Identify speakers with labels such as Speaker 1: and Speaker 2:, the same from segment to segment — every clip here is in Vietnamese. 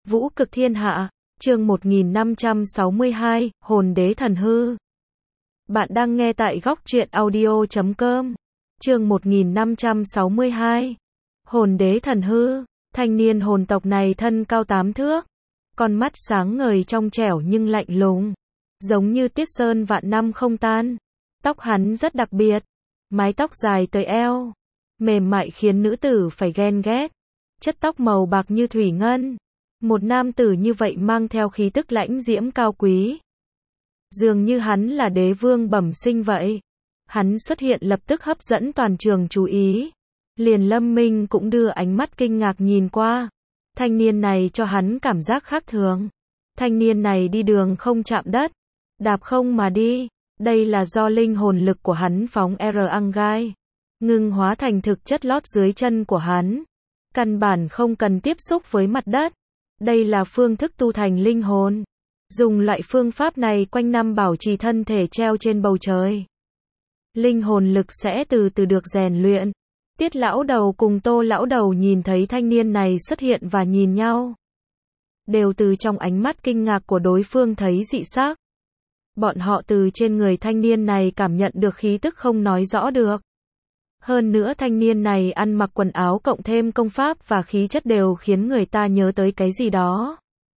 Speaker 1: Vũ cực thiên hạ, chương 1562, Hồn đế thần hư. Bạn đang nghe tại góc truyện audio.com. Chương 1562. Hồn đế thần hư. Thanh niên hồn tộc này thân cao 8 thước, con mắt sáng ngời trong trẻo nhưng lạnh lùng, giống như tiết sơn vạn năm không tan. Tóc hắn rất đặc biệt, mái tóc dài tới eo, mềm mại khiến nữ tử phải ghen ghét. Chất tóc màu bạc như thủy ngân. Một nam tử như vậy mang theo khí tức lãnh diễm cao quý. Dường như hắn là đế vương bẩm sinh vậy. Hắn xuất hiện lập tức hấp dẫn toàn trường chú ý. Liền Lâm Minh cũng đưa ánh mắt kinh ngạc nhìn qua. Thanh niên này cho hắn cảm giác khác thường. Thanh niên này đi đường không chạm đất, đạp không mà đi. Đây là do linh hồn lực của hắn phóng R-Angai, ngưng hóa thành thực chất lót dưới chân của hắn. Căn bản không cần tiếp xúc với mặt đất. Đây là phương thức tu thành linh hồn. Dùng loại phương pháp này quanh năm bảo trì thân thể treo trên bầu trời. Linh hồn lực sẽ từ từ được rèn luyện. Tiết lão đầu cùng Tô lão đầu nhìn thấy thanh niên này xuất hiện và nhìn nhau. Đều từ trong ánh mắt kinh ngạc của đối phương thấy dị sắc. Bọn họ từ trên người thanh niên này cảm nhận được khí tức không nói rõ được. Hơn nữa thanh niên này ăn mặc quần áo cộng thêm công pháp và khí chất đều khiến người ta nhớ tới cái gì đó.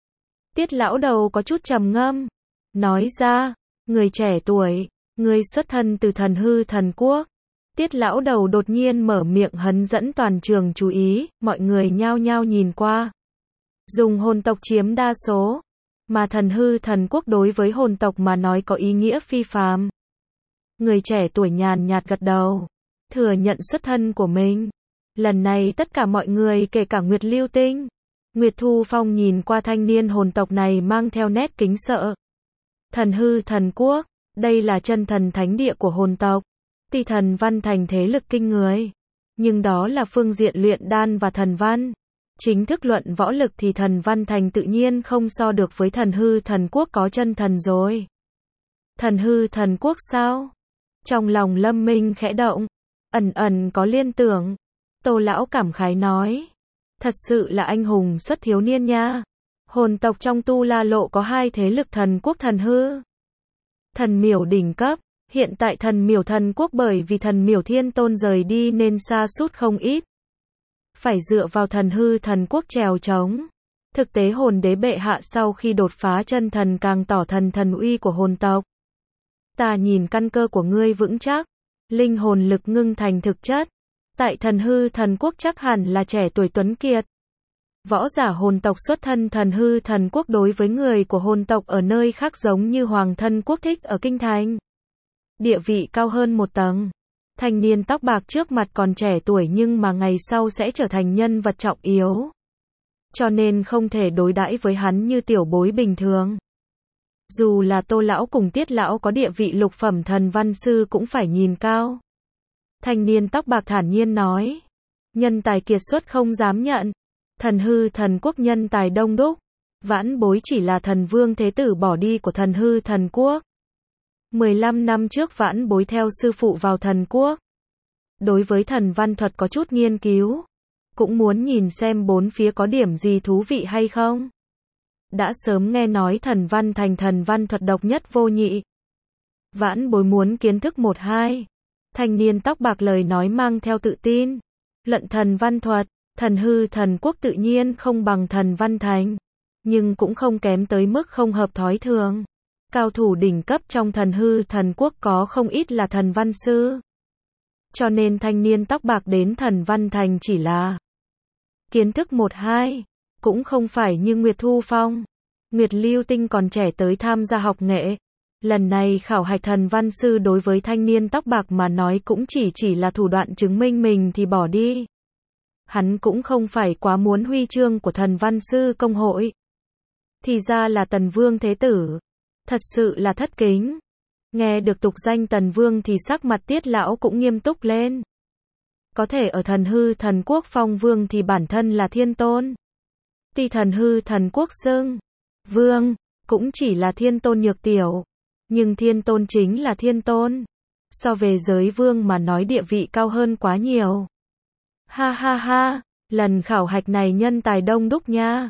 Speaker 1: Tiết lão đầu có chút trầm ngâm, nói ra, người trẻ tuổi, người xuất thân từ thần hư thần quốc. Tiết lão đầu đột nhiên mở miệng hấn dẫn toàn trường chú ý, mọi người nhao nhao nhìn qua. Dùng hồn tộc chiếm đa số, mà thần hư thần quốc đối với hồn tộc mà nói có ý nghĩa phi phàm. Người trẻ tuổi nhàn nhạt gật đầu, thừa nhận xuất thân của mình. Lần này tất cả mọi người kể cả Nguyệt Lưu Tinh, Nguyệt Thu Phong nhìn qua thanh niên hồn tộc này mang theo nét kính sợ. Thần hư thần quốc, đây là chân thần thánh địa của hồn tộc. Tuy thần văn thành thế lực kinh người, nhưng đó là phương diện luyện đan và thần văn. Chính thức luận võ lực thì thần văn thành tự nhiên không so được với thần hư thần quốc có chân thần rồi. Thần hư thần quốc sao? Trong lòng Lâm Minh khẽ động, ẩn ẩn có liên tưởng. Tô lão cảm khái nói, thật sự là anh hùng xuất thiếu niên nha. Hồn tộc trong Tu La Lộ có hai thế lực thần quốc thần hư. Thần miểu đỉnh cấp, hiện tại thần miểu thần quốc bởi vì thần miểu thiên tôn rời đi nên sa sút không ít. Phải dựa vào thần hư thần quốc trèo trống. Thực tế hồn đế bệ hạ sau khi đột phá chân thần càng tỏ thần uy của hồn tộc. Ta nhìn căn cơ của ngươi vững chắc, linh hồn lực ngưng thành thực chất. Tại thần hư thần quốc chắc hẳn là trẻ tuổi tuấn kiệt. Võ giả hồn tộc xuất thân thần hư thần quốc đối với người của hồn tộc ở nơi khác giống như hoàng thân quốc thích ở kinh thành. Địa vị cao hơn một tầng. Thanh niên tóc bạc trước mặt còn trẻ tuổi nhưng mà ngày sau sẽ trở thành nhân vật trọng yếu. Cho nên không thể đối đãi với hắn như tiểu bối bình thường. Dù là Tô lão cùng Tiết lão có địa vị lục phẩm thần văn sư cũng phải nhìn cao. Thanh niên tóc bạc thản nhiên nói, nhân tài kiệt xuất không dám nhận. Thần hư thần quốc nhân tài đông đúc. Vãn bối chỉ là thần vương thế tử bỏ đi của thần hư thần quốc. 15 năm trước vãn bối theo sư phụ vào thần quốc. Đối với thần văn thuật có chút nghiên cứu. Cũng muốn nhìn xem bốn phía có điểm gì thú vị hay không. Đã sớm nghe nói thần văn thành thần văn thuật độc nhất vô nhị. Vãn bối muốn kiến thức một hai. Thanh niên tóc bạc lời nói mang theo tự tin. Luận thần văn thuật, thần hư thần quốc tự nhiên không bằng thần văn thành. Nhưng cũng không kém tới mức không hợp thói thường. Cao thủ đỉnh cấp trong thần hư thần quốc có không ít là thần văn sư. Cho nên thanh niên tóc bạc đến thần văn thành chỉ là kiến thức một hai. Cũng không phải như Nguyệt Thu Phong, Nguyệt Lưu Tinh còn trẻ tới tham gia học nghệ. Lần này khảo hạch thần văn sư đối với thanh niên tóc bạc mà nói cũng chỉ là thủ đoạn chứng minh mình thì bỏ đi. Hắn cũng không phải quá muốn huy chương của thần văn sư công hội. Thì ra là Tần Vương Thế Tử. Thật sự là thất kính. Nghe được tục danh Tần Vương thì sắc mặt Tiết lão cũng nghiêm túc lên. Có thể ở thần hư thần quốc phong vương thì bản thân là thiên tôn. Tuy thần hư thần quốc xưng vương, cũng chỉ là thiên tôn nhược tiểu. Nhưng thiên tôn chính là thiên tôn. So về giới vương mà nói địa vị cao hơn quá nhiều. Ha ha ha, lần khảo hạch này nhân tài đông đúc nha.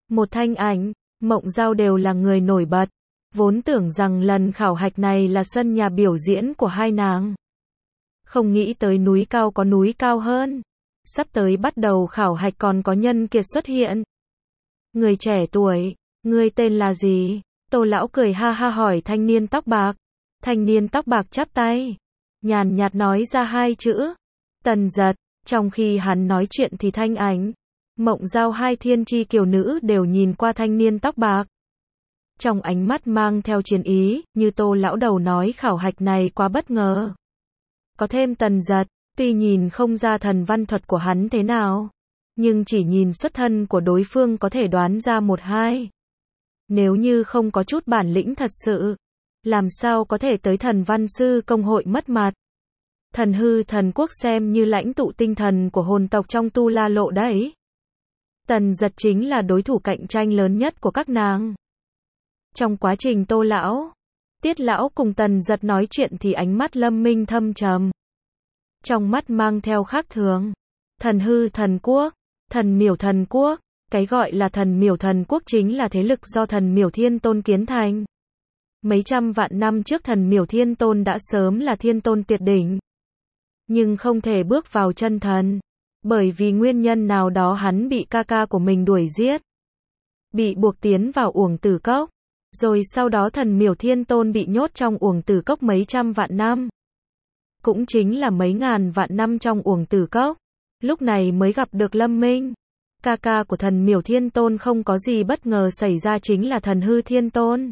Speaker 1: Một Thanh Ảnh, Mộng Giao đều là người nổi bật. Vốn tưởng rằng lần khảo hạch này là sân nhà biểu diễn của hai nàng. Không nghĩ tới núi cao có núi cao hơn. Sắp tới bắt đầu khảo hạch còn có nhân kiệt xuất hiện. Người trẻ tuổi, ngươi tên là gì? Tô lão cười ha ha hỏi thanh niên tóc bạc. Thanh niên tóc bạc chắp tay, nhàn nhạt nói ra hai chữ, Tần Dật. Trong khi hắn nói chuyện thì Thanh Ảnh, Mộng Giao hai thiên chi kiều nữ đều nhìn qua thanh niên tóc bạc. Trong ánh mắt mang theo chiến ý, như Tô lão đầu nói khảo hạch này quá bất ngờ. Có thêm Tần Dật, tuy nhìn không ra thần văn thuật của hắn thế nào, nhưng chỉ nhìn xuất thân của đối phương có thể đoán ra một hai. Nếu như không có chút bản lĩnh thật sự, làm sao có thể tới thần văn sư công hội mất mặt. Thần hư thần quốc xem như lãnh tụ tinh thần của hồn tộc trong Tu La Lộ đấy. Tần Dật chính là đối thủ cạnh tranh lớn nhất của các nàng. Trong quá trình Tô lão, Tiết lão cùng Tần Dật nói chuyện thì ánh mắt Lâm Minh thâm trầm. Trong mắt mang theo khác thường. Thần hư thần quốc, thần miểu thần quốc, cái gọi là thần miểu thần quốc chính là thế lực do thần miểu thiên tôn kiến thành. Mấy trăm vạn năm trước thần miểu thiên tôn đã sớm là thiên tôn tuyệt đỉnh. Nhưng không thể bước vào chân thần. Bởi vì nguyên nhân nào đó hắn bị ca ca của mình đuổi giết. Bị buộc tiến vào uổng tử cốc. Rồi sau đó thần miểu thiên tôn bị nhốt trong uổng tử cốc mấy trăm vạn năm. Cũng chính là mấy ngàn vạn năm trong uổng tử cốc. Lúc này mới gặp được Lâm Minh. Ca ca của thần miểu thiên tôn không có gì bất ngờ xảy ra chính là thần hư thiên tôn.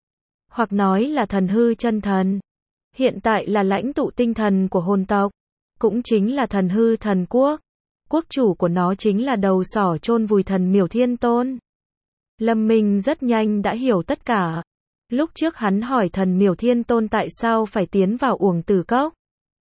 Speaker 1: Hoặc nói là thần hư chân thần. Hiện tại là lãnh tụ tinh thần của hồn tộc. Cũng chính là thần hư thần quốc. Quốc chủ của nó chính là đầu sỏ chôn vùi thần miểu thiên tôn. Lâm Minh rất nhanh đã hiểu tất cả. Lúc trước hắn hỏi thần miểu thiên tôn tại sao phải tiến vào uổng tử cốc.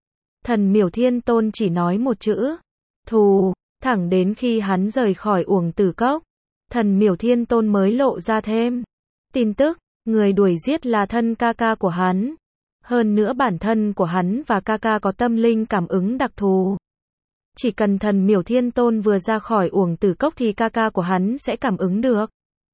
Speaker 1: Thần miểu thiên tôn chỉ nói một chữ. Thù. Thẳng đến khi hắn rời khỏi uổng tử cốc. Thần miểu thiên tôn mới lộ ra thêm tin tức. Người đuổi giết là thân ca ca của hắn. Hơn nữa bản thân của hắn và ca ca có tâm linh cảm ứng đặc thù. Chỉ cần thần miểu thiên tôn vừa ra khỏi uổng tử cốc thì ca ca của hắn sẽ cảm ứng được.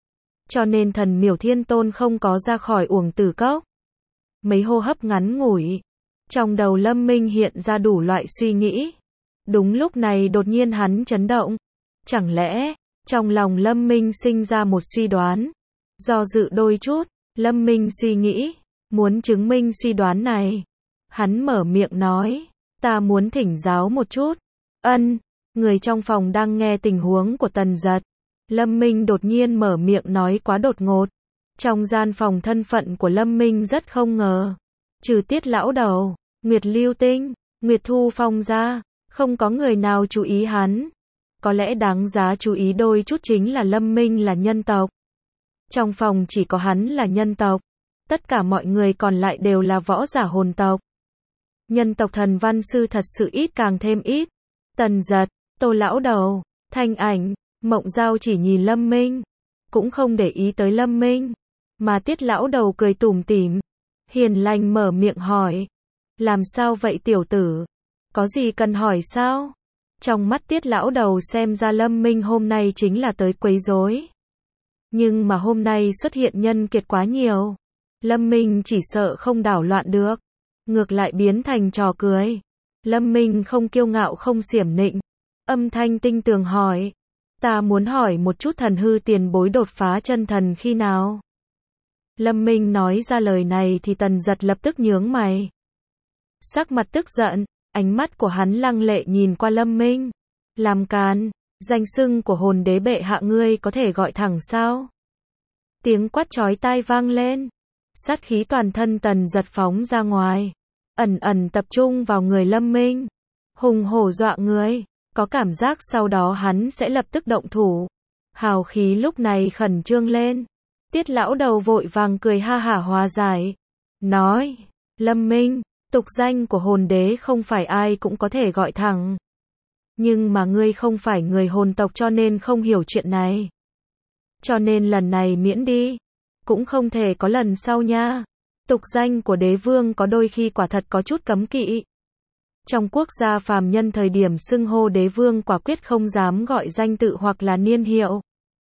Speaker 1: Cho nên thần miểu thiên tôn không có ra khỏi uổng tử cốc. Mấy hô hấp ngắn ngủi. Trong đầu Lâm Minh hiện ra đủ loại suy nghĩ. Đúng lúc này đột nhiên hắn chấn động. Chẳng lẽ, trong lòng Lâm Minh sinh ra một suy đoán. Do dự đôi chút, Lâm Minh suy nghĩ, muốn chứng minh suy đoán này. Hắn mở miệng nói, ta muốn thỉnh giáo một chút. Ân, người trong phòng đang nghe tình huống của Tần Dật. Lâm Minh đột nhiên mở miệng nói quá đột ngột. Trong gian phòng thân phận của Lâm Minh rất không ngờ. Trừ Tiết lão đầu, Nguyệt Lưu Tinh, Nguyệt Thu Phong ra, không có người nào chú ý hắn. Có lẽ đáng giá chú ý đôi chút chính là Lâm Minh là nhân tộc. Trong phòng chỉ có hắn là nhân tộc. Tất cả mọi người còn lại đều là võ giả hồn tộc. Nhân tộc thần văn sư thật sự ít càng thêm ít. Tần Dật, Tô lão đầu, Thanh Ảnh, Mộng Giao chỉ nhìn Lâm Minh. Cũng không để ý tới Lâm Minh. Mà Tiết lão đầu cười tủm tỉm. Hiền lành mở miệng hỏi. Làm sao vậy tiểu tử? Có gì cần hỏi sao? Trong mắt Tiết lão đầu xem ra Lâm Minh hôm nay chính là tới quấy rối. Nhưng mà hôm nay xuất hiện nhân kiệt quá nhiều. Lâm Minh chỉ sợ không đảo loạn được. Ngược lại biến thành trò cười. Lâm Minh không kiêu ngạo không xiểm nịnh. Âm thanh tinh tường hỏi. Ta muốn hỏi một chút thần hư tiền bối đột phá chân thần khi nào? Lâm Minh nói ra lời này thì Tần Dật lập tức nhướng mày. Sắc mặt tức giận, ánh mắt của hắn lăng lệ nhìn qua Lâm Minh. Làm càn, danh xưng của hồn đế bệ hạ ngươi có thể gọi thẳng sao? Tiếng quát chói tai vang lên. Sát khí toàn thân Tần Dật phóng ra ngoài. Ẩn ẩn tập trung vào người Lâm Minh. Hùng hổ dọa người. Có cảm giác sau đó hắn sẽ lập tức động thủ. Hào khí lúc này khẩn trương lên. Tiết lão đầu vội vàng cười ha hả hòa giải. Nói, Lâm Minh, tục danh của hồn đế không phải ai cũng có thể gọi thẳng. Nhưng mà ngươi không phải người hồn tộc cho nên không hiểu chuyện này. Cho nên lần này miễn đi. Cũng không thể có lần sau nha. Tục danh của đế vương có đôi khi quả thật có chút cấm kỵ. Trong quốc gia phàm nhân thời điểm xưng hô đế vương quả quyết không dám gọi danh tự hoặc là niên hiệu.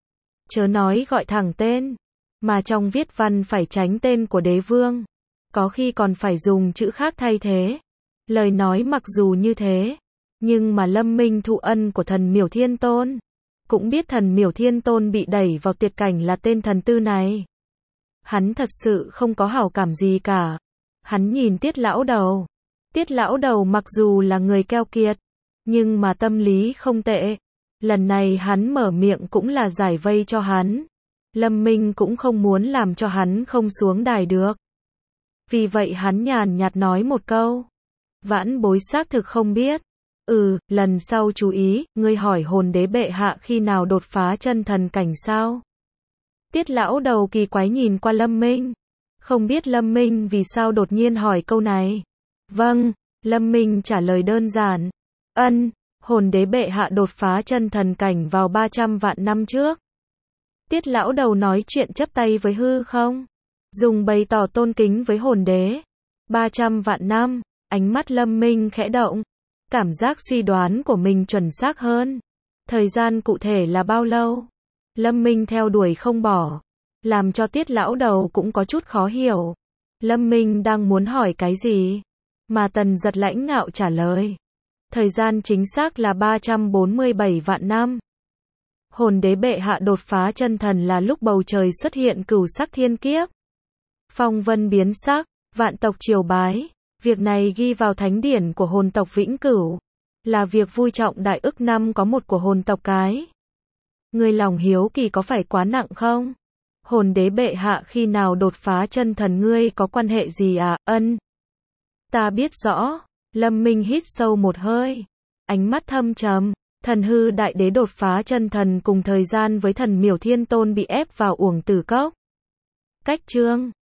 Speaker 1: chớ nói gọi thẳng tên, mà trong viết văn phải tránh tên của đế vương, có khi còn phải dùng chữ khác thay thế. Lời nói mặc dù như thế, nhưng mà Lâm Minh thụ ân của thần Miểu Thiên Tôn, cũng biết thần Miểu Thiên Tôn bị đẩy vào tuyệt cảnh là tên thần tư này. Hắn thật sự không có hảo cảm gì cả. Hắn nhìn Tiết lão đầu. Tiết lão đầu mặc dù là người keo kiệt, nhưng mà tâm lý không tệ. Lần này hắn mở miệng cũng là giải vây cho hắn. Lâm Minh cũng không muốn làm cho hắn không xuống đài được. Vì vậy hắn nhàn nhạt nói một câu. Vãn bối xác thực không biết. Lần sau chú ý, ngươi hỏi hồn đế bệ hạ khi nào đột phá chân thần cảnh sao? Tiết lão đầu kỳ quái nhìn qua Lâm Minh. Không biết Lâm Minh vì sao đột nhiên hỏi câu này. Vâng, Lâm Minh trả lời đơn giản. Hồn đế bệ hạ đột phá chân thần cảnh vào 300 vạn năm trước. Tiết lão đầu nói chuyện chắp tay với hư không, dùng bày tỏ tôn kính với hồn đế. 300 vạn năm, ánh mắt Lâm Minh khẽ động. Cảm giác suy đoán của mình chuẩn xác hơn. Thời gian cụ thể là bao lâu? Lâm Minh theo đuổi không bỏ, làm cho Tiết lão đầu cũng có chút khó hiểu. Lâm Minh đang muốn hỏi cái gì? Mà Tần Giật lãnh ngạo trả lời. Thời gian chính xác là 347 vạn năm. Hồn đế bệ hạ đột phá chân thần là lúc bầu trời xuất hiện cửu sắc thiên kiếp. Phong vân biến sắc, vạn tộc triều bái. Việc này ghi vào thánh điển của hồn tộc Vĩnh Cửu. Là việc vui trọng đại ức năm có một của hồn tộc cái. Ngươi lòng hiếu kỳ có phải quá nặng không? Hồn đế bệ hạ khi nào đột phá chân thần ngươi có quan hệ gì à? Ta biết rõ. Lâm Minh hít sâu một hơi. Ánh mắt thâm trầm. Thần hư đại đế đột phá chân thần cùng thời gian với thần Miểu Thiên Tôn bị ép vào uổng tử cốc. Cách chương